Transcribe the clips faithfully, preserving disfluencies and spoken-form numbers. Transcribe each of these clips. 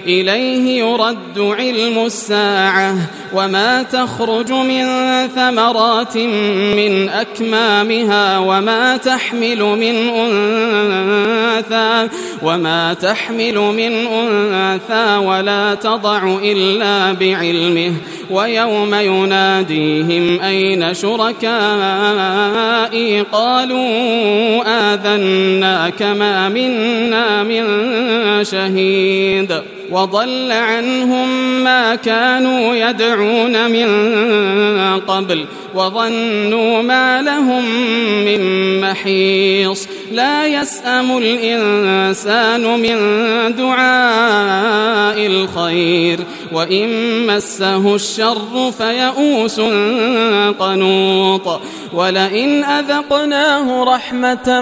إليه يرد علم الساعة وما تخرج من ثمرات من أكمامها وما تحمل من أنثى وما تحمل من أنثى ولا تضع إلا بعلمه ويوم يناديهم أين شركائي قالوا آذناك ما منا من شهيد وضل عنهم ما كانوا يدعون من قبل وظنوا ما لهم من محيص لا يسأم الإنسان من دعاء الخير وإن مسه الشر فيئوس قنوط ولئن أذقناه رحمة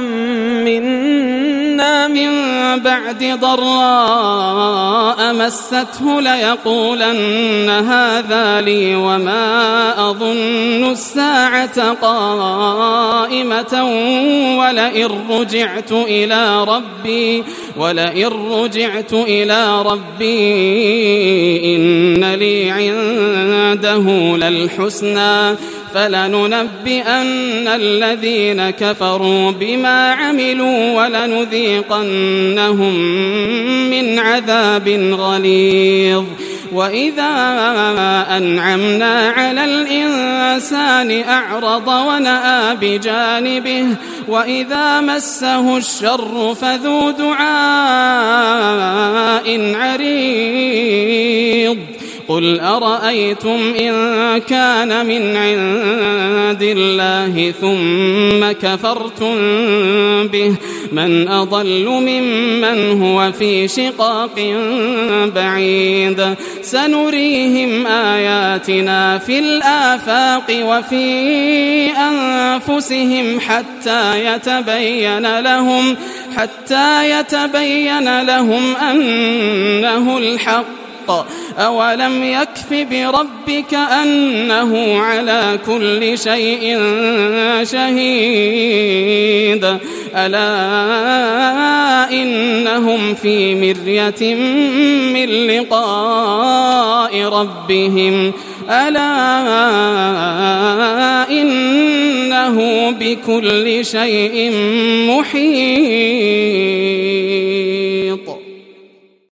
منا من بعد ضراء مسته ليقولن هذا لي وما أظن الساعة قائمة ولئن رجعت إلى ربي ولئن رجعت إلى ربي إن لي عنده للحسنى فلننبئن الذين كفروا بما عملوا ولنذيقنهم من عذاب غليظ وإذا أنعمنا على الإنسان أعرض ونأى بجانبه وإذا مسه الشر فذو دعاء عريض قل أرأيتم إن كان من عند الله ثم كفرتم به من أضل ممن هو في شقاق بعيد سنريهم آياتنا في الآفاق وفي أنفسهم حتى يتبين لهم حتى يتبين لهم أنه الحق أولم يكف بربك أنه على كل شيء شهيد ألا إنهم في مرية من لقاء ربهم ألا إنه بكل شيء محيط.